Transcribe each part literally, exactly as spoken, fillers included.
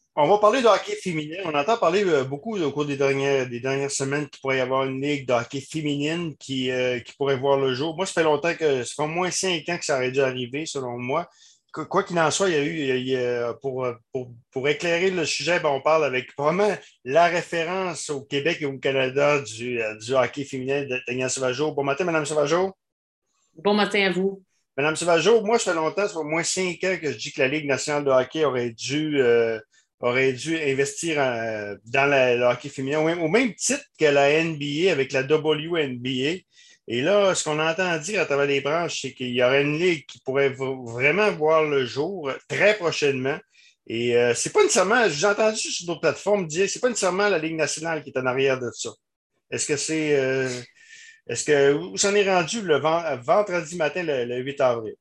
On va parler de hockey féminin. On entend parler euh, beaucoup au cours des dernières, des dernières semaines qu'il pourrait y avoir une ligue de hockey féminine qui, euh, qui pourrait voir le jour. Moi, ça fait longtemps que, ça fait au moins cinq ans que ça aurait dû arriver, selon moi. Qu- Quoi qu'il en soit, il y a eu, il y a- il y a- pour, euh, pour, pour éclairer le sujet, ben, on parle avec vraiment la référence au Québec et au Canada du, euh, du hockey féminin de Daniel Sauvageau. Bon matin, Madame Sauvageau. Bon matin à vous. Madame Sauvageau, moi, ça fait longtemps, ça fait au moins cinq ans que je dis que la Ligue nationale de hockey aurait dû, euh, aurait dû investir euh, dans la- le hockey féminin, au même, au même titre que la N B A avec la W N B A. Et là, ce qu'on entend dire à travers les branches, c'est qu'il y aurait une ligue qui pourrait v- vraiment voir le jour très prochainement. Et euh, c'est pas nécessairement, j'ai entendu sur d'autres plateformes dire, c'est pas nécessairement la Ligue nationale qui est en arrière de ça. Est-ce que c'est, euh, est-ce que, où s'en est rendu le ven- vendredi matin, le, le huit avril?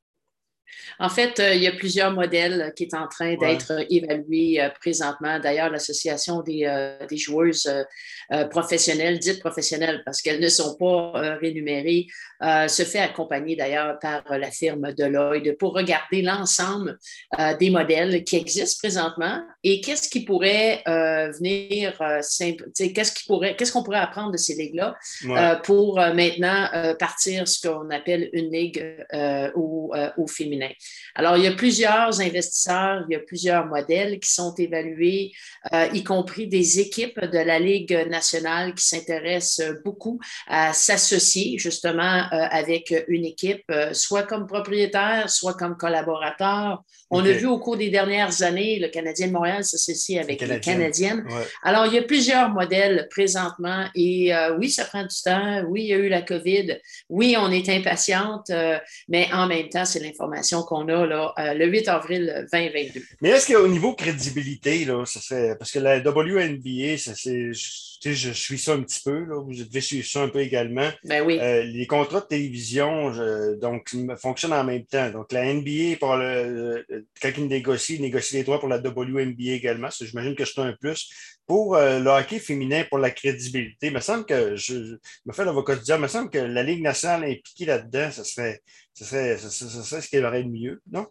En fait, euh, il y a plusieurs modèles qui est en train Ouais. d'être évalués euh, présentement. D'ailleurs, l'Association des, euh, des joueuses euh, euh, professionnelles, dites professionnelles parce qu'elles ne sont pas euh, rémunérées, euh, se fait accompagner d'ailleurs par la firme Deloitte pour regarder l'ensemble euh, des modèles qui existent présentement et qu'est-ce qui pourrait euh, venir, euh, simple, qu'est-ce qui pourrait, qu'est-ce qu'on pourrait apprendre de ces ligues-là Ouais. euh, pour euh, maintenant euh, partir ce qu'on appelle une ligue euh, au, euh, au féminin. Alors, il y a plusieurs investisseurs, il y a plusieurs modèles qui sont évalués, euh, y compris des équipes de la Ligue nationale qui s'intéressent beaucoup à s'associer justement euh, avec une équipe, euh, soit comme propriétaire, soit comme collaborateur. On a vu OK. au cours des dernières années le Canadien de Montréal s'associer Les avec les Canadiennes. Canadiennes. Ouais. Alors, il y a plusieurs modèles présentement et euh, oui, ça prend du temps. Oui, il y a eu la COVID. Oui, on est impatiente, euh, mais en même temps, c'est l'information qu'on a là, euh, le huit avril deux mille vingt-deux. Mais est-ce qu'au niveau crédibilité, là, ça serait. Parce que la W N B A, ça, c'est, je, tu sais, je suis ça un petit peu, là, vous devez suivre ça un peu également. Ben oui. Euh, les contrats de télévision, je- donc, fonctionnent en même temps. Donc, la N B A, pour le, le- quand ils négocient, ils négocient les droits pour la W N B A également. Ça, j'imagine que c'est un plus. Pour euh, le hockey féminin, pour la crédibilité, il me semble que, je, je me fais l'avocat du diable, il me semble que la Ligue nationale impliquée là-dedans, ce serait, ce serait, ce serait, ce serait ce qu'elle aurait de mieux, non?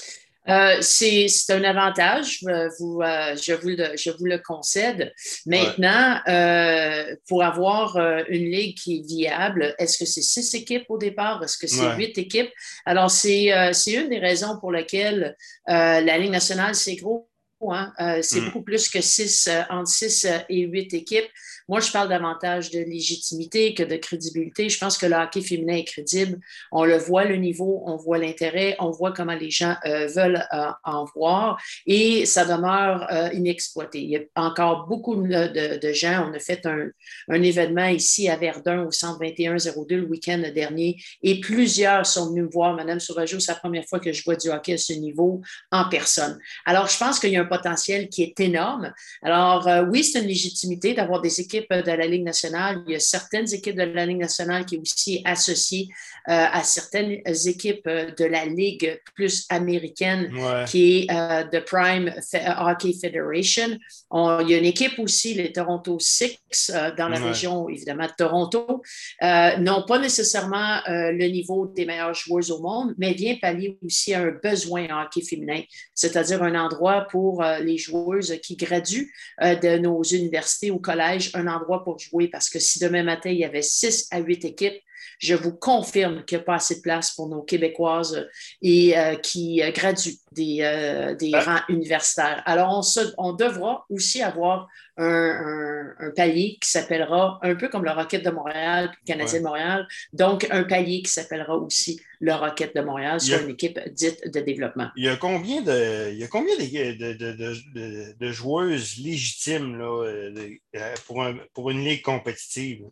Euh, c'est, c'est un avantage, euh, vous, euh, je, vous le, je vous le concède. Ouais. Maintenant, euh, pour avoir euh, une ligue qui est viable, est-ce que c'est six équipes au départ? Est-ce que c'est Ouais. huit équipes? Alors, c'est, euh, c'est une des raisons pour lesquelles euh, la Ligue nationale, c'est gros. Hein? Euh, c'est Hmm. beaucoup plus que six, euh, entre six et huit équipes. Moi, je parle davantage de légitimité que de crédibilité. Je pense que le hockey féminin est crédible. On le voit, le niveau, on voit l'intérêt, on voit comment les gens euh, veulent euh, en voir et ça demeure euh, inexploité. Il y a encore beaucoup de, de, de gens. On a fait un, un, événement ici à Verdun au centre vingt et un zéro deux le week-end dernier et plusieurs sont venus me voir. Madame Sauvageau, c'est la première fois que je vois du hockey à ce niveau en personne. Alors, je pense qu'il y a un potentiel qui est énorme. Alors, euh, oui, c'est une légitimité d'avoir des équipes de la Ligue nationale. Il y a certaines équipes de la Ligue nationale qui sont aussi associées euh, à certaines équipes de la Ligue plus américaine Ouais. qui est euh, The Prime Hockey Federation. On, il y a une équipe aussi, les Toronto Six, euh, dans la Ouais. région évidemment de Toronto. Euh, n'ont pas nécessairement euh, le niveau des meilleures joueuses au monde, mais vient pallier aussi à un besoin en hockey féminin, c'est-à-dire un endroit pour euh, les joueuses qui graduent euh, de nos universités ou collèges, un endroit pour jouer parce que si demain matin il y avait six à huit équipes, je vous confirme qu'il n'y a pas assez de place pour nos Québécoises et euh, qui euh, graduent des, euh, des Ah, rangs universitaires. Alors, on, se, on devra aussi avoir un, un, un palier qui s'appellera, un peu comme le Rocket de Montréal, le Canadien ouais. de Montréal, donc un palier qui s'appellera aussi le Rocket de Montréal, Il y soit a, une équipe dite de développement. il y a combien de, il y a combien de, de, de, de, de- de joueuses légitimes là, euh, de- euh, pour, un- pour une ligue compétitive?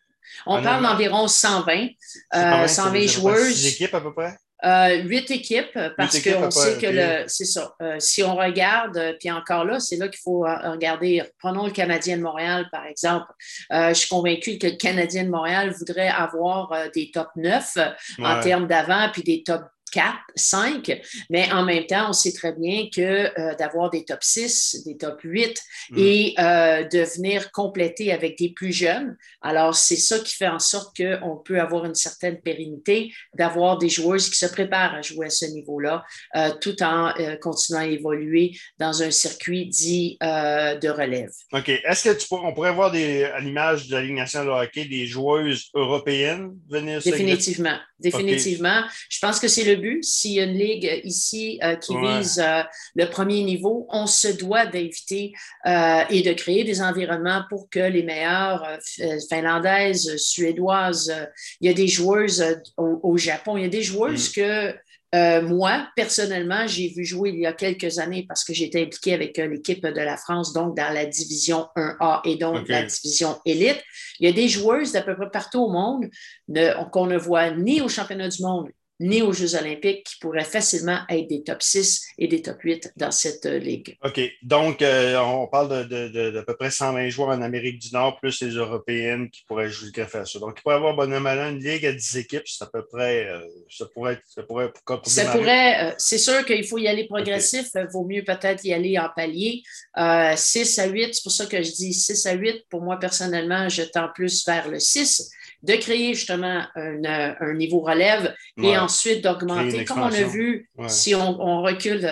On En parle avant, d'environ cent vingt, cent euh, vingt, ça veut cent vingt dire à peu près six joueuses. équipes à peu près? Euh, huit équipes Huit parce équipes à qu'on peu près, sait que OK. le, c'est ça. Euh, si on regarde, euh, puis encore là, c'est là qu'il faut euh, regarder. Prenons le Canadien de Montréal, par exemple. Euh, je suis convaincue que le Canadien de Montréal voudrait avoir euh, des top neuf euh, en Ouais. termes d'avant, puis des top quatre, cinq, mais en même temps, on sait très bien que euh, d'avoir des top six, des top huit mm. et euh, de venir compléter avec des plus jeunes, alors c'est ça qui fait en sorte qu'on peut avoir une certaine pérennité, d'avoir des joueuses qui se préparent à jouer à ce niveau-là, euh, tout en euh, continuant à évoluer dans un circuit dit euh, de relève. OK. Est-ce que tu pour, on pourrait voir des, à l'image de la Ligue nationale de hockey des joueuses européennes venir Définitivement. Définitivement. Okay. Je pense que c'est le but. S'il y a une ligue ici euh, qui ouais. vise euh, le premier niveau, on se doit d'inviter euh, et de créer des environnements pour que les meilleures euh, finlandaises, suédoises, euh, il y a des joueuses euh, au, au Japon, il y a des joueuses mm. que Euh, moi, personnellement, j'ai vu jouer il y a quelques années parce que j'étais impliquée avec euh, l'équipe de la France, donc dans la division un A et donc okay. la division élite. Il y a des joueuses d'à peu près partout au monde ne, qu'on ne voit ni au championnat du monde, ni aux Jeux olympiques qui pourraient facilement être des top six et des top huit dans cette euh, ligue. OK. Donc, euh, on parle de, de, de, d'à peu près cent vingt joueurs en Amérique du Nord, plus les Européennes qui pourraient jouer à ça. Donc, il pourrait y avoir bonhomme à une ligue à dix équipes, c'est à peu près, euh, ça pourrait être, ça pourrait, pour, pour ça pourrait, euh, c'est sûr qu'il faut y aller progressif, okay. Vaut mieux peut-être y aller en palier. Euh, six à huit, c'est pour ça que je dis six à huit. Pour moi, personnellement, je tends plus vers le six, de créer justement un, un niveau relève ouais. et ensuite d'augmenter. Comme on a vu, ouais. si on, on recule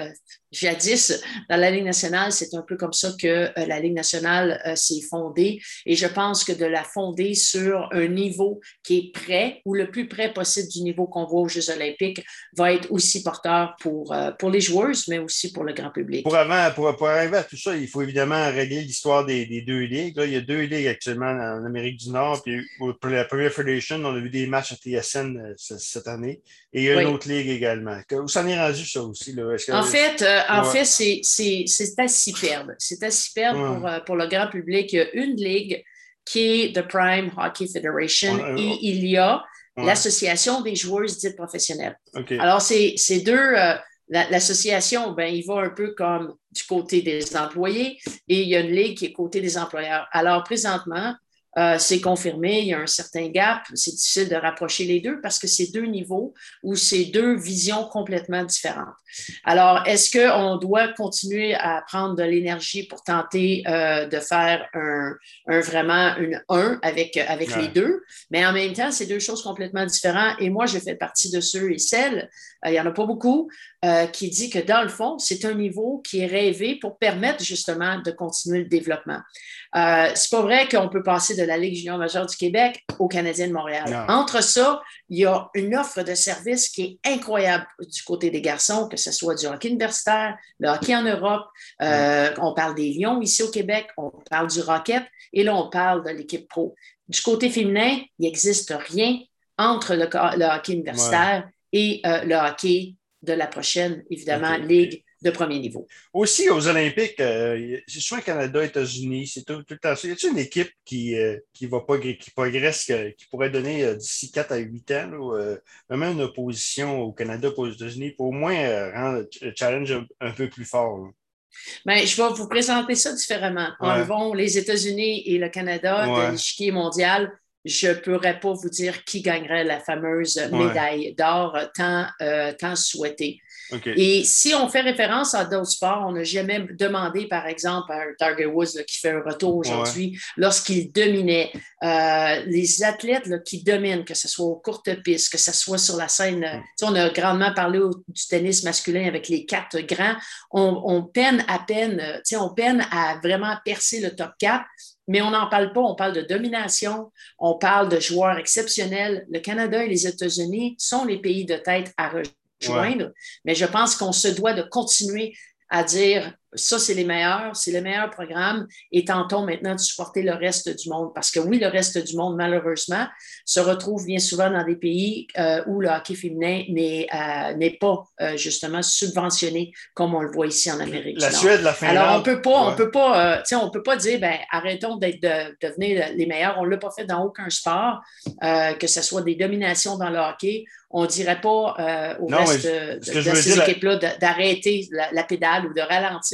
jadis dans la Ligue nationale, c'est un peu comme ça que euh, la Ligue nationale euh, s'est fondée. Et je pense que de la fonder sur un niveau qui est prêt ou le plus près possible du niveau qu'on voit aux Jeux olympiques va être aussi porteur pour, euh, pour les joueuses, mais aussi pour le grand public. Pour, avant, pour, pour arriver à tout ça, il faut évidemment régler l'histoire des, des deux ligues. Là, il y a deux ligues actuellement en Amérique du Nord. Puis pour la Premier Federation, on a vu des matchs à T S N cette année. Et il y a oui. une autre ligue également. Où s'en est rendu ça aussi? Là? Est-ce que... En fait, euh, en ouais. fait c'est, c'est, c'est à s'y perdre. C'est à s'y perdre ouais. pour, euh, pour le grand public. Il y a une ligue qui est The Prime Hockey Federation ouais. et il y a ouais. l'Association des joueuses dites professionnelles. Okay. Alors, c'est, c'est deux... Euh, l'association, ben, il va un peu comme du côté des employés et il y a une ligue qui est côté des employeurs. Alors, présentement, Euh, c'est confirmé, il y a un certain gap. C'est difficile de rapprocher les deux parce que c'est deux niveaux ou c'est deux visions complètement différentes. Alors, est-ce qu'on doit continuer à prendre de l'énergie pour tenter euh, de faire un, un vraiment une un avec, avec ouais. les deux? Mais en même temps, c'est deux choses complètement différentes. Et moi, je fais partie de ceux et celles, euh, il n'y en a pas beaucoup, euh, qui dit que dans le fond, c'est un niveau qui est rêvé pour permettre justement de continuer le développement. Euh, c'est pas vrai qu'on peut passer de la Ligue junior majeure du Québec au Canadien de Montréal. Non. Entre ça, il y a une offre de service qui est incroyable du côté des garçons, que ce soit du hockey universitaire, le hockey en Europe. Euh, mm. On parle des Lions ici au Québec, on parle du Rocket et là, on parle de l'équipe pro. Du côté féminin, il n'existe rien entre le, le hockey universitaire ouais. et euh, le hockey de la prochaine, évidemment, okay. Ligue de premier niveau. Aussi, aux Olympiques, euh, c'est souvent Canada, États-Unis, c'est tout, tout le temps ça. Y a-t-il une équipe qui, euh, qui, va pas, qui progresse, qui, qui pourrait donner euh, d'ici quatre à huit ans, là, euh, vraiment une opposition au Canada pour aux États-Unis, pour au moins euh, rendre le challenge un, un peu plus fort? Là. Bien, je vais vous présenter ça différemment. Ouais. Enlevons les États-Unis et le Canada ouais. de l'échiquier mondial. Je ne pourrais pas vous dire qui gagnerait la fameuse médaille ouais. d'or tant, euh, tant souhaitée. Okay. Et si on fait référence à d'autres sports, on n'a jamais demandé, par exemple, à Tiger Woods là, qui fait un retour aujourd'hui, ouais. lorsqu'il dominait, euh, les athlètes là, qui dominent, que ce soit aux courtes pistes, que ce soit sur la scène. Mm. On a grandement parlé au, du tennis masculin avec les quatre grands. On, on peine à peine, on peine à vraiment percer le top quatre. Mais on n'en parle pas, on parle de domination, on parle de joueurs exceptionnels. Le Canada et les États-Unis sont les pays de tête à rejoindre, ouais. mais je pense qu'on se doit de continuer à dire ça, c'est les meilleurs, c'est le meilleur programme et tentons maintenant de supporter le reste du monde. Parce que oui, le reste du monde, malheureusement, se retrouve bien souvent dans des pays euh, où le hockey féminin n'est, euh, n'est pas euh, justement subventionné comme on le voit ici en Amérique la du Nord. Suède, la Finlande. Alors, on peut pas, ouais. on peut pas, euh, on peut pas dire, ben, arrêtons d'être, de, de devenir les meilleurs. On ne l'a pas fait dans aucun sport, euh, que ce soit des dominations dans le hockey. On ne dirait pas euh, au non, reste de, de ces équipes-là la... d'arrêter la, la pédale ou de ralentir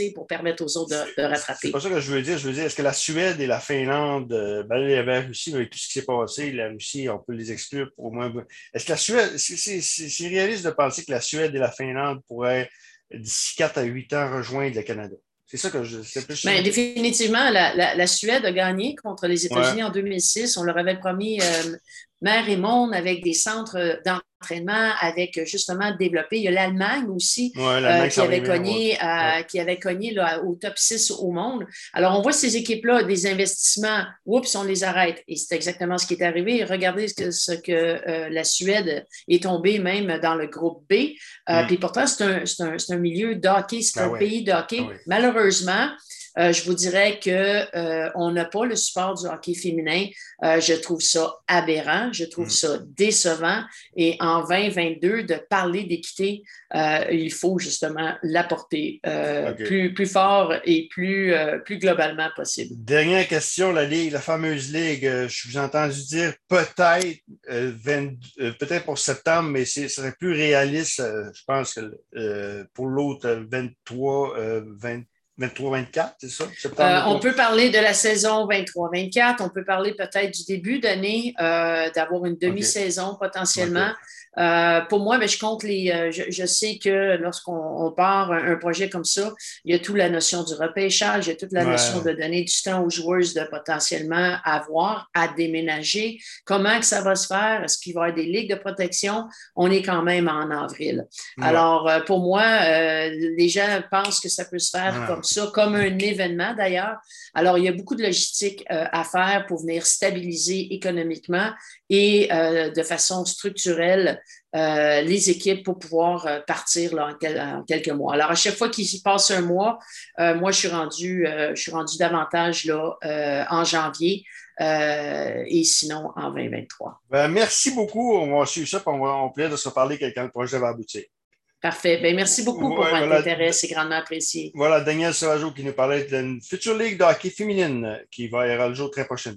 assez pour permettre aux autres de, de rattraper. C'est pas ça que je veux dire. Je veux dire, est-ce que la Suède et la Finlande, euh, ben, il y avait la Russie, mais avec tout ce qui s'est passé, la Russie, on peut les exclure pour au moins. Est-ce que la Suède, c'est réaliste de penser que la Suède et la Finlande pourraient, d'ici quatre à huit ans, rejoindre le Canada? C'est ça que je. C'est plus Bien, définitivement, la, la, la Suède a gagné contre les États-Unis ouais. en deux mille six. On leur avait promis euh, mer et monde avec des centres d'entraînement, avec justement développé. Il y a l'Allemagne aussi ouais, euh, qui, avait bien, cogné, ouais. euh, qui avait cogné là, au top six au monde. Alors, on voit ces équipes-là, des investissements, oups, on les arrête. Et c'est exactement ce qui est arrivé. Regardez ce que, ce que euh, la Suède est tombée même dans le groupe B. Euh, mm. Puis pourtant, c'est un, un, un milieu de hockey, c'est ah un ouais. pays de hockey. Ah ouais. Malheureusement, Euh, je vous dirais qu'on euh, n'a pas le support du hockey féminin. Euh, je trouve ça aberrant, je trouve mm. ça décevant. Et en vingt vingt-deux, de parler d'équité, euh, il faut justement l'apporter euh, okay. plus, plus fort et plus, euh, plus globalement possible. Dernière question, la Ligue, la fameuse Ligue, euh, je vous ai entendu dire peut-être euh, euh, peut-être pour septembre, mais ce serait plus réaliste, euh, je pense, que euh, pour l'autre vingt-trois, vingt vingt-trois vingt-quatre, c'est ça? Euh, on peut parler de la saison vingt-trois vingt-quatre, on peut parler peut-être du début d'année, euh, d'avoir une demi-saison okay. potentiellement. Okay. Euh, pour moi, ben, je compte les. Euh, je, je sais que lorsqu'on on part un, un projet comme ça, il y a toute la notion du repêchage, il y a toute la ouais. notion de donner du temps aux joueuses de potentiellement avoir à déménager. Comment que ça va se faire? Est-ce qu'il va y avoir des ligues de protection? On est quand même en avril. Ouais. Alors, euh, pour moi, euh, les gens pensent que ça peut se faire ouais. comme ça, comme un événement d'ailleurs. Alors, il y a beaucoup de logistique euh, à faire pour venir stabiliser économiquement et euh, de façon structurelle euh, les équipes pour pouvoir euh, partir là, en, quel, en quelques mois. Alors, à chaque fois qu'il s'y passe un mois, euh, moi, je suis rendu, euh, je suis rendu davantage là, euh, en janvier euh, et sinon en vingt vingt-trois. Ben, merci beaucoup. On va suivre ça et on va on plaît de se parler quand le projet va aboutir. Parfait. Ben, merci beaucoup pour ouais, votre voilà, intérêt. C'est grandement apprécié. Voilà, Daniel Sauvageau qui nous parlait d'une future ligue de hockey féminine qui va y avoir le jour très prochainement.